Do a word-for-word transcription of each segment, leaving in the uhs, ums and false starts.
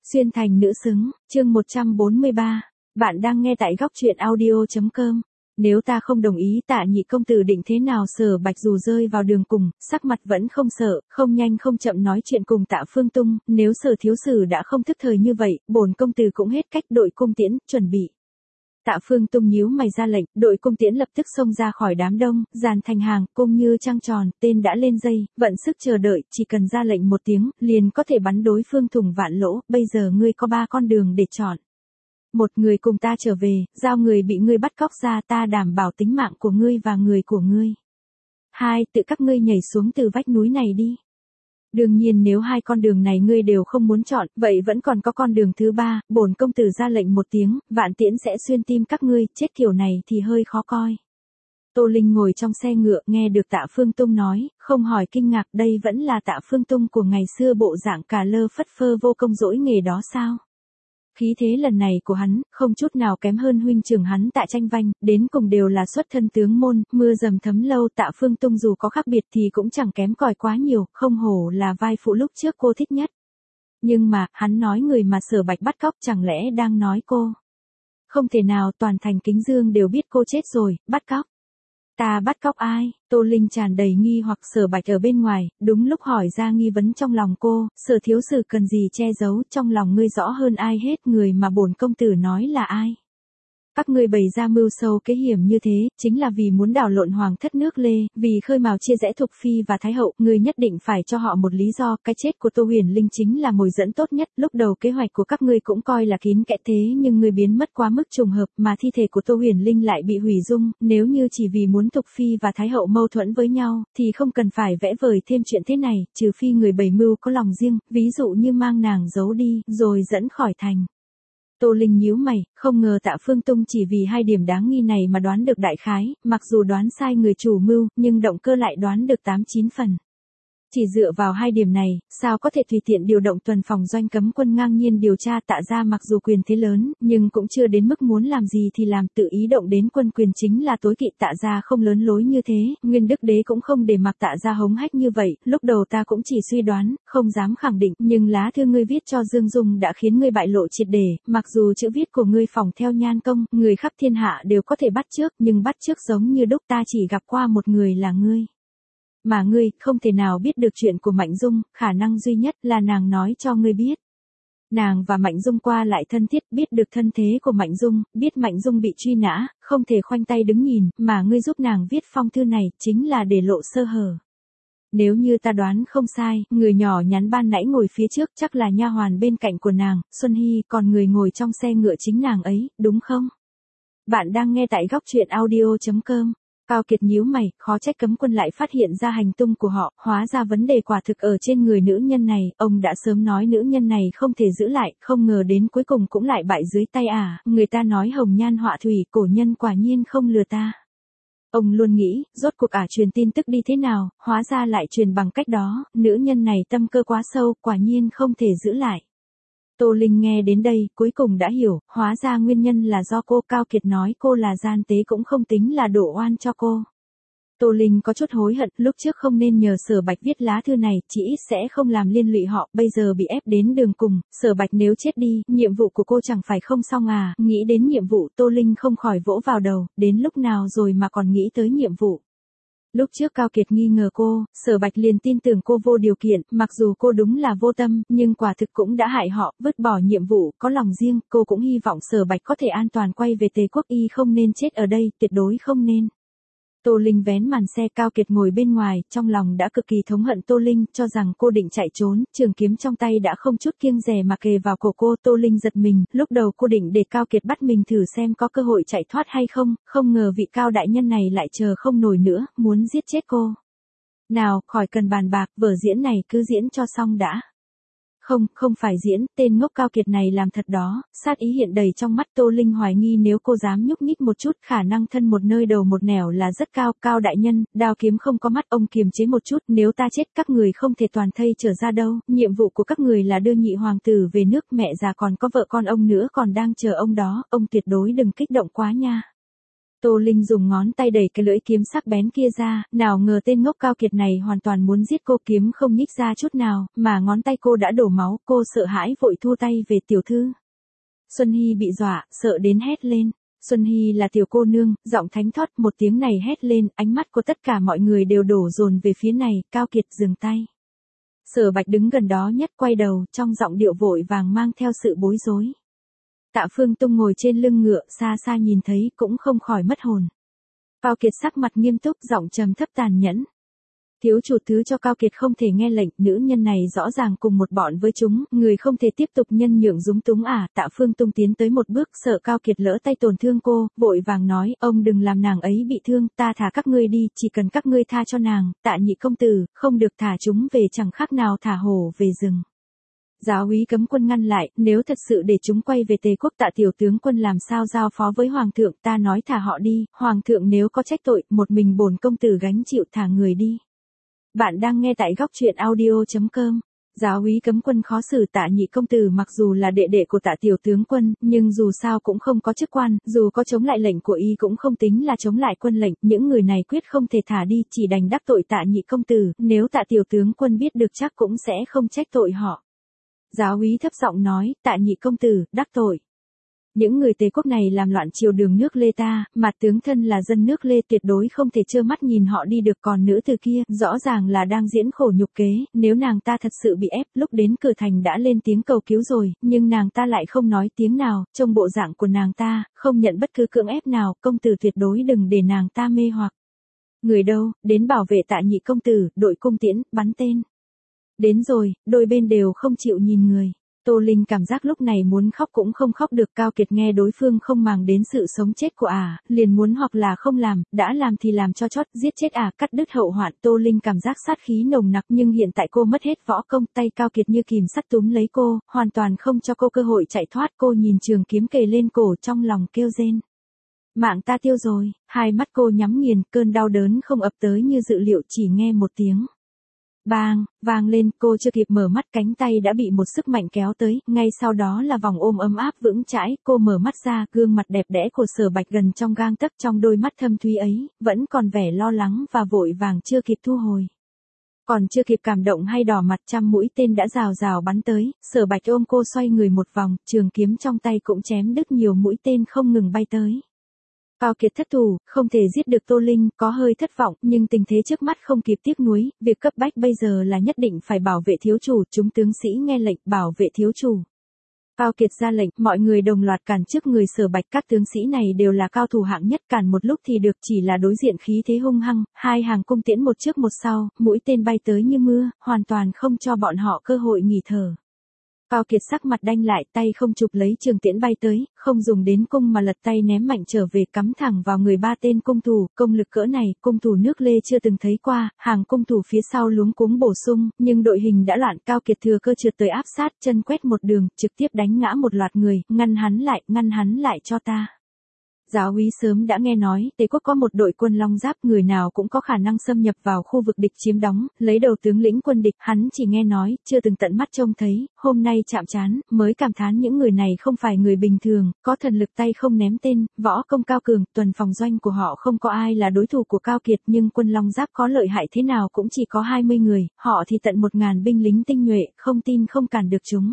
Xuyên thành nữ xứng, chương một trăm bốn mươi ba. Bạn đang nghe tại góc truyện audio.com. Nếu ta không đồng ý Tạ nhị công tử định thế nào? Sở Bạch dù rơi vào đường cùng, sắc mặt vẫn không sợ, không nhanh không chậm nói chuyện cùng Tạ Phương Tung. Nếu Sở thiếu sử đã không thức thời như vậy, bổn công tử cũng hết cách. Đội cung tiễn, chuẩn bị. Tạ Phương Tung nhíu mày ra lệnh, đội cung tiễn lập tức xông ra khỏi đám đông, dàn thành hàng, cung như trăng tròn, tên đã lên dây, vận sức chờ đợi, chỉ cần ra lệnh một tiếng, liền có thể bắn đối phương thủng vạn lỗ. Bây giờ ngươi có ba con đường để chọn. Một, người cùng ta trở về, giao người bị ngươi bắt cóc ra, ta đảm bảo tính mạng của ngươi và người của ngươi. Hai, tự các ngươi nhảy xuống từ vách núi này đi. Đương nhiên nếu hai con đường này ngươi đều không muốn chọn, vậy vẫn còn có con đường thứ ba. Bổn công tử ra lệnh một tiếng, vạn tiễn sẽ xuyên tim các ngươi, chết kiểu này thì hơi khó coi. Tô Linh ngồi trong xe ngựa, nghe được Tạ Phương Tung nói, không hỏi kinh ngạc, đây vẫn là Tạ Phương Tung của ngày xưa, bộ dạng cà lơ phất phơ vô công dỗi nghề đó sao? Khí thế lần này của hắn, không chút nào kém hơn huynh trưởng hắn Tạ Tranh Vanh, đến cùng đều là xuất thân tướng môn, mưa dầm thấm lâu. Tạ Phương Tung dù có khác biệt thì cũng chẳng kém cỏi quá nhiều, không hổ là vai phụ lúc trước cô thích nhất. Nhưng mà, hắn nói người mà Sở Bạch bắt cóc chẳng lẽ đang nói cô? Không thể nào, toàn thành Kính Dương đều biết cô chết rồi, bắt cóc. Ta bắt cóc ai? Tô Linh tràn đầy nghi hoặc. Sở Bạch ở bên ngoài, đúng lúc hỏi ra nghi vấn trong lòng cô. Sở thiếu sử cần gì che giấu, trong lòng ngươi rõ hơn ai hết, người mà bổn công tử nói là ai? Các ngươi bày ra mưu sâu kế hiểm như thế, chính là vì muốn đảo lộn hoàng thất nước Lê, vì khơi mào chia rẽ Thục Phi và Thái Hậu, ngươi nhất định phải cho họ một lý do. Cái chết của Tô Huyền Linh chính là mồi dẫn tốt nhất. Lúc đầu kế hoạch của các ngươi cũng coi là kín kẽ, thế nhưng ngươi biến mất quá mức trùng hợp, mà thi thể của Tô Huyền Linh lại bị hủy dung. Nếu như chỉ vì muốn Thục Phi và Thái Hậu mâu thuẫn với nhau, thì không cần phải vẽ vời thêm chuyện thế này, trừ phi người bày mưu có lòng riêng, ví dụ như mang nàng giấu đi, rồi dẫn khỏi thành. Tô Linh nhíu mày, không ngờ Tạ Phương Tung chỉ vì hai điểm đáng nghi này mà đoán được đại khái, mặc dù đoán sai người chủ mưu, nhưng động cơ lại đoán được tám chín phần. Chỉ dựa vào hai điểm này, sao có thể tùy tiện điều động tuần phòng doanh cấm quân ngang nhiên điều tra? Tạ gia mặc dù quyền thế lớn, nhưng cũng chưa đến mức muốn làm gì thì làm, tự ý động đến quân quyền chính là tối kỵ. Tạ gia không lớn lối như thế, Nguyên Đức Đế cũng không để mặc Tạ gia hống hách như vậy. Lúc đầu ta cũng chỉ suy đoán, không dám khẳng định, nhưng lá thư ngươi viết cho Dương Dung đã khiến ngươi bại lộ triệt để. Mặc dù chữ viết của ngươi phỏng theo nhan công, người khắp thiên hạ đều có thể bắt chước, nhưng bắt chước giống như đúc, ta chỉ gặp qua một người là ngươi. Mà ngươi, không thể nào biết được chuyện của Mạnh Dung, khả năng duy nhất là nàng nói cho ngươi biết. Nàng và Mạnh Dung qua lại thân thiết, biết được thân thế của Mạnh Dung, biết Mạnh Dung bị truy nã, không thể khoanh tay đứng nhìn, mà ngươi giúp nàng viết phong thư này, chính là để lộ sơ hở. Nếu như ta đoán không sai, người nhỏ nhắn ban nãy ngồi phía trước chắc là nha hoàn bên cạnh của nàng, Xuân Hy, còn người ngồi trong xe ngựa chính nàng ấy, đúng không? Bạn đang nghe tại góc truyện audio.com. Cao Kiệt nhíu mày, khó trách cấm quân lại phát hiện ra hành tung của họ, hóa ra vấn đề quả thực ở trên người nữ nhân này, ông đã sớm nói nữ nhân này không thể giữ lại, không ngờ đến cuối cùng cũng lại bại dưới tay à, người ta nói hồng nhan họa thủy, cổ nhân quả nhiên không lừa ta. Ông luôn nghĩ, rốt cuộc ả truyền tin tức đi thế nào, hóa ra lại truyền bằng cách đó, nữ nhân này tâm cơ quá sâu, quả nhiên không thể giữ lại. Tô Linh nghe đến đây, cuối cùng đã hiểu, hóa ra nguyên nhân là do cô. Cao Kiệt nói cô là gian tế cũng không tính là đổ oan cho cô. Tô Linh có chút hối hận, lúc trước không nên nhờ Sở Bạch viết lá thư này, chỉ ít sẽ không làm liên lụy họ, bây giờ bị ép đến đường cùng, Sở Bạch nếu chết đi, nhiệm vụ của cô chẳng phải không xong à, nghĩ đến nhiệm vụ, Tô Linh không khỏi vỗ vào đầu, đến lúc nào rồi mà còn nghĩ tới nhiệm vụ. Lúc trước Cao Kiệt nghi ngờ cô, Sở Bạch liền tin tưởng cô vô điều kiện, mặc dù cô đúng là vô tâm, nhưng quả thực cũng đã hại họ, vứt bỏ nhiệm vụ, có lòng riêng, cô cũng hy vọng Sở Bạch có thể an toàn quay về Tề Quốc, y không nên chết ở đây, tuyệt đối không nên. Tô Linh vén màn xe, Cao Kiệt ngồi bên ngoài, trong lòng đã cực kỳ thống hận Tô Linh, cho rằng cô định chạy trốn, trường kiếm trong tay đã không chút kiêng dè mà kề vào cổ cô. Tô Linh giật mình, lúc đầu cô định để Cao Kiệt bắt mình thử xem có cơ hội chạy thoát hay không, không ngờ vị Cao đại nhân này lại chờ không nổi nữa, muốn giết chết cô. Nào, khỏi cần bàn bạc, vở diễn này cứ diễn cho xong đã. Không, không phải diễn, tên ngốc Cao Kiệt này làm thật đó, sát ý hiện đầy trong mắt. Tô Linh hoài nghi nếu cô dám nhúc nhích một chút, khả năng thân một nơi đầu một nẻo là rất cao. Cao đại nhân, đao kiếm không có mắt, ông kiềm chế một chút, nếu ta chết các người không thể toàn thây trở ra đâu, nhiệm vụ của các người là đưa nhị hoàng tử về nước, mẹ già còn có vợ con ông nữa còn đang chờ ông đó, ông tuyệt đối đừng kích động quá nha. Tô Linh dùng ngón tay đẩy cái lưỡi kiếm sắc bén kia ra, nào ngờ tên ngốc Cao Kiệt này hoàn toàn muốn giết cô, kiếm không nhích ra chút nào, mà ngón tay cô đã đổ máu, cô sợ hãi vội thu tay về. Tiểu thư. Xuân Hy bị dọa, sợ đến hét lên. Xuân Hy là tiểu cô nương, giọng thánh thót, một tiếng này hét lên, ánh mắt của tất cả mọi người đều đổ dồn về phía này. Cao Kiệt dừng tay. Sở Bạch đứng gần đó nhất quay đầu, trong giọng điệu vội vàng mang theo sự bối rối. Tạ Phương Tung ngồi trên lưng ngựa, xa xa nhìn thấy cũng không khỏi mất hồn. Cao Kiệt sắc mặt nghiêm túc, giọng trầm thấp tàn nhẫn. Thiếu chủ thứ cho Cao Kiệt không thể nghe lệnh, nữ nhân này rõ ràng cùng một bọn với chúng, người không thể tiếp tục nhân nhượng dúng túng à. Tạ Phương Tung tiến tới một bước, sợ Cao Kiệt lỡ tay tổn thương cô, vội vàng nói, ông đừng làm nàng ấy bị thương, ta thả các ngươi đi, chỉ cần các ngươi tha cho nàng. Tạ nhị công tử, không được thả chúng về, chẳng khác nào thả hổ về rừng. Giáo úy cấm quân ngăn lại, nếu thật sự để chúng quay về Tề quốc, Tạ tiểu tướng quân làm sao giao phó với hoàng thượng, ta nói thả họ đi, hoàng thượng nếu có trách tội, một mình bổn công tử gánh chịu, thả người đi. Bạn đang nghe tại góc truyện audio chấm com. Giáo úy cấm quân khó xử Tạ nhị công tử mặc dù là đệ đệ của Tạ tiểu tướng quân, nhưng dù sao cũng không có chức quan, dù có chống lại lệnh của y cũng không tính là chống lại quân lệnh, những người này quyết không thể thả đi, chỉ đành đắc tội Tạ nhị công tử, nếu Tạ tiểu tướng quân biết được chắc cũng sẽ không trách tội họ. Giáo úy thấp giọng nói, Tạ nhị công tử, đắc tội. Những người Tề quốc này làm loạn triều đường nước Lê ta, mà tướng thân là dân nước Lê, tuyệt đối không thể trơ mắt nhìn họ đi được. Còn nữ từ kia, rõ ràng là đang diễn khổ nhục kế, nếu nàng ta thật sự bị ép, lúc đến cửa thành đã lên tiếng cầu cứu rồi, nhưng nàng ta lại không nói tiếng nào, trông bộ dạng của nàng ta, không nhận bất cứ cưỡng ép nào, công tử tuyệt đối đừng để nàng ta mê hoặc. Người đâu, đến bảo vệ Tạ nhị công tử, đội cung tiễn, bắn tên. Đến rồi, đôi bên đều không chịu nhìn người. Tô Linh cảm giác lúc này muốn khóc cũng không khóc được. Cao Kiệt nghe đối phương không màng đến sự sống chết của ả, à, liền muốn hoặc là không làm, đã làm thì làm cho chót, giết chết ả, à, cắt đứt hậu hoạn. Tô Linh cảm giác sát khí nồng nặc, nhưng hiện tại cô mất hết võ công, tay Cao Kiệt như kìm sắt túm lấy cô, hoàn toàn không cho cô cơ hội chạy thoát. Cô nhìn trường kiếm kề lên cổ, trong lòng kêu rên. Mạng ta tiêu rồi, hai mắt cô nhắm nghiền, cơn đau đớn không ập tới như dự liệu, chỉ nghe một tiếng. Bang, vang lên, cô chưa kịp mở mắt cánh tay đã bị một sức mạnh kéo tới, ngay sau đó là vòng ôm ấm áp vững chãi, cô mở mắt ra, gương mặt đẹp đẽ của Sở Bạch gần trong gang tấc, trong đôi mắt thâm thúy ấy, vẫn còn vẻ lo lắng và vội vàng chưa kịp thu hồi. Còn chưa kịp cảm động hay đỏ mặt, trăm mũi tên đã rào rào bắn tới, Sở Bạch ôm cô xoay người một vòng, trường kiếm trong tay cũng chém đứt nhiều mũi tên không ngừng bay tới. Cao Kiệt thất thủ, không thể giết được Tô Linh, có hơi thất vọng, nhưng tình thế trước mắt không kịp tiếc nuối, việc cấp bách bây giờ là nhất định phải bảo vệ thiếu chủ, chúng tướng sĩ nghe lệnh, bảo vệ thiếu chủ. Cao Kiệt ra lệnh, mọi người đồng loạt cản trước người Sở Bạch, các tướng sĩ này đều là cao thủ hạng nhất, cản một lúc thì được, chỉ là đối diện khí thế hung hăng, hai hàng cung tiễn một trước một sau, mũi tên bay tới như mưa, hoàn toàn không cho bọn họ cơ hội nghỉ thở. Cao Kiệt sắc mặt đanh lại, tay không chụp lấy trường tiễn bay tới, không dùng đến cung mà lật tay ném mạnh trở về, cắm thẳng vào người ba tên cung thủ. Công lực cỡ này, cung thủ nước Lê chưa từng thấy qua, hàng cung thủ phía sau luống cuống bổ sung, nhưng đội hình đã loạn. Cao Kiệt thừa cơ trượt tới áp sát, chân quét một đường, trực tiếp đánh ngã một loạt người, ngăn hắn lại, ngăn hắn lại cho ta. Giáo úy sớm đã nghe nói, Tề quốc có một đội quân long giáp, người nào cũng có khả năng xâm nhập vào khu vực địch chiếm đóng, lấy đầu tướng lĩnh quân địch, hắn chỉ nghe nói, chưa từng tận mắt trông thấy, hôm nay chạm trán, mới cảm thán những người này không phải người bình thường, có thần lực tay không ném tên, võ công cao cường, tuần phòng doanh của họ không có ai là đối thủ của Cao Kiệt, nhưng quân long giáp có lợi hại thế nào cũng chỉ có hai mươi người, họ thì tận một ngàn binh lính tinh nhuệ, không tin không cản được chúng.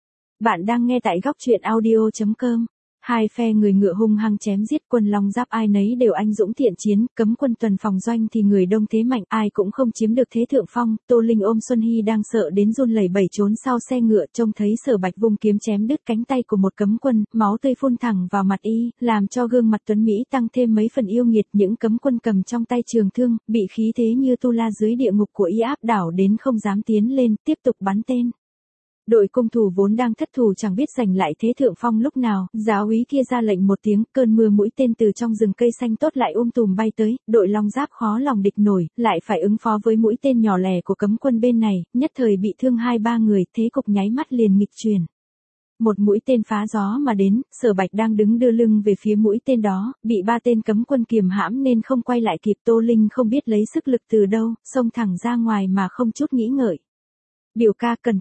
Bạn đang nghe tại góc truyện audio chấm com. Hai phe người ngựa hung hăng chém giết, quân long giáp ai nấy đều anh dũng thiện chiến, cấm quân tuần phòng doanh thì người đông thế mạnh, ai cũng không chiếm được thế thượng phong. Tô Linh ôm Xuân Hy đang sợ đến run lẩy bẩy trốn sau xe ngựa, trông thấy Sở Bạch vung kiếm chém đứt cánh tay của một cấm quân, máu tươi phun thẳng vào mặt y, làm cho gương mặt tuấn mỹ tăng thêm mấy phần yêu nghiệt. Những cấm quân cầm trong tay trường thương, bị khí thế như tu la dưới địa ngục của y áp đảo đến không dám tiến lên, tiếp tục bắn tên. Đội cung thủ vốn đang thất thủ chẳng biết giành lại thế thượng phong lúc nào, giáo úy kia ra lệnh một tiếng, cơn mưa mũi tên từ trong rừng cây xanh tốt lại um tùm bay tới, đội long giáp khó lòng địch nổi, lại phải ứng phó với mũi tên nhỏ lẻ của cấm quân bên này, nhất thời bị thương hai ba người, thế cục nháy mắt liền nghịch chuyển. Một mũi tên phá gió mà đến, Sở Bạch đang đứng đưa lưng về phía mũi tên đó, bị ba tên cấm quân kiềm hãm nên không quay lại kịp. Tô Linh không biết lấy sức lực từ đâu, xông thẳng ra ngoài mà không chút nghĩ ngợi. Biểu ca cẩn thận.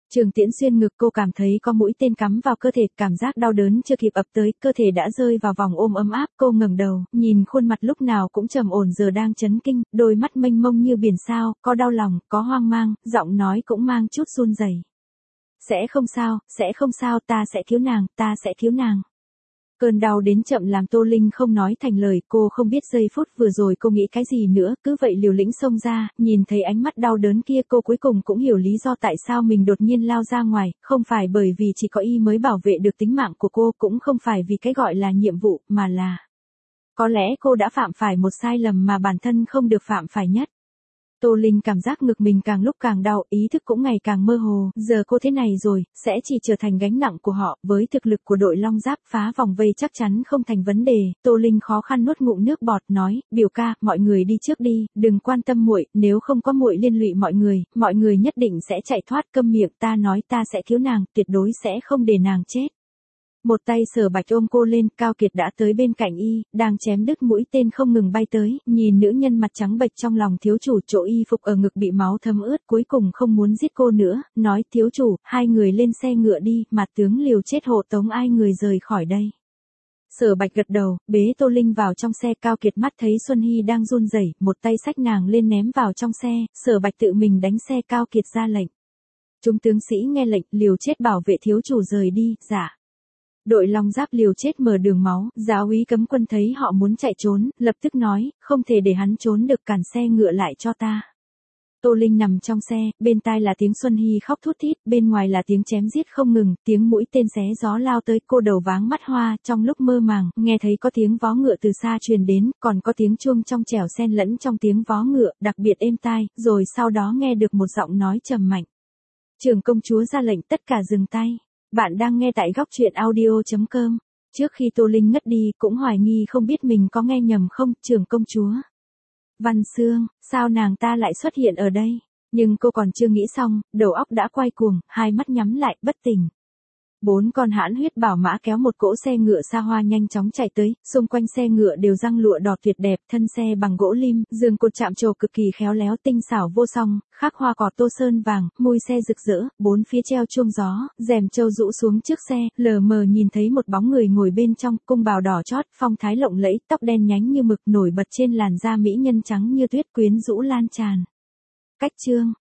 Trường tiễn xuyên ngực, cô cảm thấy có mũi tên cắm vào cơ thể, cảm giác đau đớn chưa kịp ập tới, cơ thể đã rơi vào vòng ôm ấm áp, cô ngẩng đầu, nhìn khuôn mặt lúc nào cũng trầm ổn giờ đang chấn kinh, đôi mắt mênh mông như biển sao, có đau lòng, có hoang mang, giọng nói cũng mang chút run rẩy. Sẽ không sao, sẽ không sao, ta sẽ cứu nàng, ta sẽ cứu nàng. Cơn đau đến chậm làm Tô Linh không nói thành lời, cô không biết giây phút vừa rồi cô nghĩ cái gì nữa, cứ vậy liều lĩnh xông ra, nhìn thấy ánh mắt đau đớn kia cô cuối cùng cũng hiểu lý do tại sao mình đột nhiên lao ra ngoài, không phải bởi vì chỉ có y mới bảo vệ được tính mạng của cô, cũng không phải vì cái gọi là nhiệm vụ, mà là có lẽ cô đã phạm phải một sai lầm mà bản thân không được phạm phải nhất. Tô Linh cảm giác ngực mình càng lúc càng đau, ý thức cũng ngày càng mơ hồ, giờ cô thế này rồi, sẽ chỉ trở thành gánh nặng của họ, với thực lực của đội Long Giáp phá vòng vây chắc chắn không thành vấn đề. Tô Linh khó khăn nuốt ngụm nước bọt nói, biểu ca, mọi người đi trước đi, đừng quan tâm muội, nếu không có muội liên lụy mọi người, mọi người nhất định sẽ chạy thoát. Câm miệng, ta nói ta sẽ cứu nàng, tuyệt đối sẽ không để nàng chết. Một tay Sở Bạch ôm cô lên, Cao Kiệt đã tới bên cạnh y, đang chém đứt mũi tên không ngừng bay tới, nhìn nữ nhân mặt trắng bệch trong lòng thiếu chủ, chỗ y phục ở ngực bị máu thấm ướt, cuối cùng không muốn giết cô nữa, nói thiếu chủ, hai người lên xe ngựa đi, mặt tướng liều chết hộ tống ai người rời khỏi đây. Sở Bạch gật đầu, bế Tô Linh vào trong xe. Cao Kiệt mắt thấy Xuân Hy đang run rẩy, một tay xách nàng lên ném vào trong xe, Sở Bạch tự mình đánh xe. Cao Kiệt ra lệnh. Chúng tướng sĩ nghe lệnh, liều chết bảo vệ thiếu chủ rời đi. Dạ. Đội Long Giáp liều chết mở đường máu, giáo úy cấm quân thấy họ muốn chạy trốn, lập tức nói, không thể để hắn trốn được, cản xe ngựa lại cho ta. Tô Linh nằm trong xe, bên tai là tiếng Xuân Hy khóc thút thít, bên ngoài là tiếng chém giết không ngừng, tiếng mũi tên xé gió lao tới, cô đầu váng mắt hoa, trong lúc mơ màng, nghe thấy có tiếng vó ngựa từ xa truyền đến, còn có tiếng chuông trong trẻo xen lẫn trong tiếng vó ngựa, đặc biệt êm tai, rồi sau đó nghe được một giọng nói trầm mạnh. Trưởng công chúa ra lệnh tất cả dừng tay. Bạn đang nghe tại góc truyện audio chấm com. Trước khi Tô Linh ngất đi, cũng hoài nghi không biết mình có nghe nhầm không, trưởng công chúa. Văn Xương, sao nàng ta lại xuất hiện ở đây? Nhưng cô còn chưa nghĩ xong, đầu óc đã quay cuồng, hai mắt nhắm lại, bất tỉnh. Bốn con hãn huyết bảo mã kéo một cỗ xe ngựa xa hoa nhanh chóng chạy tới, xung quanh xe ngựa đều răng lụa đỏ tuyệt đẹp, thân xe bằng gỗ lim, giường cột chạm trổ cực kỳ khéo léo tinh xảo vô song, khắc hoa cỏ tô sơn vàng, mùi xe rực rỡ, bốn phía treo chuông gió, rèm châu rũ xuống trước xe, lờ mờ nhìn thấy một bóng người ngồi bên trong, cung bào đỏ chót, phong thái lộng lẫy, tóc đen nhánh như mực nổi bật trên làn da mỹ nhân trắng như tuyết quyến rũ lan tràn. Cách chương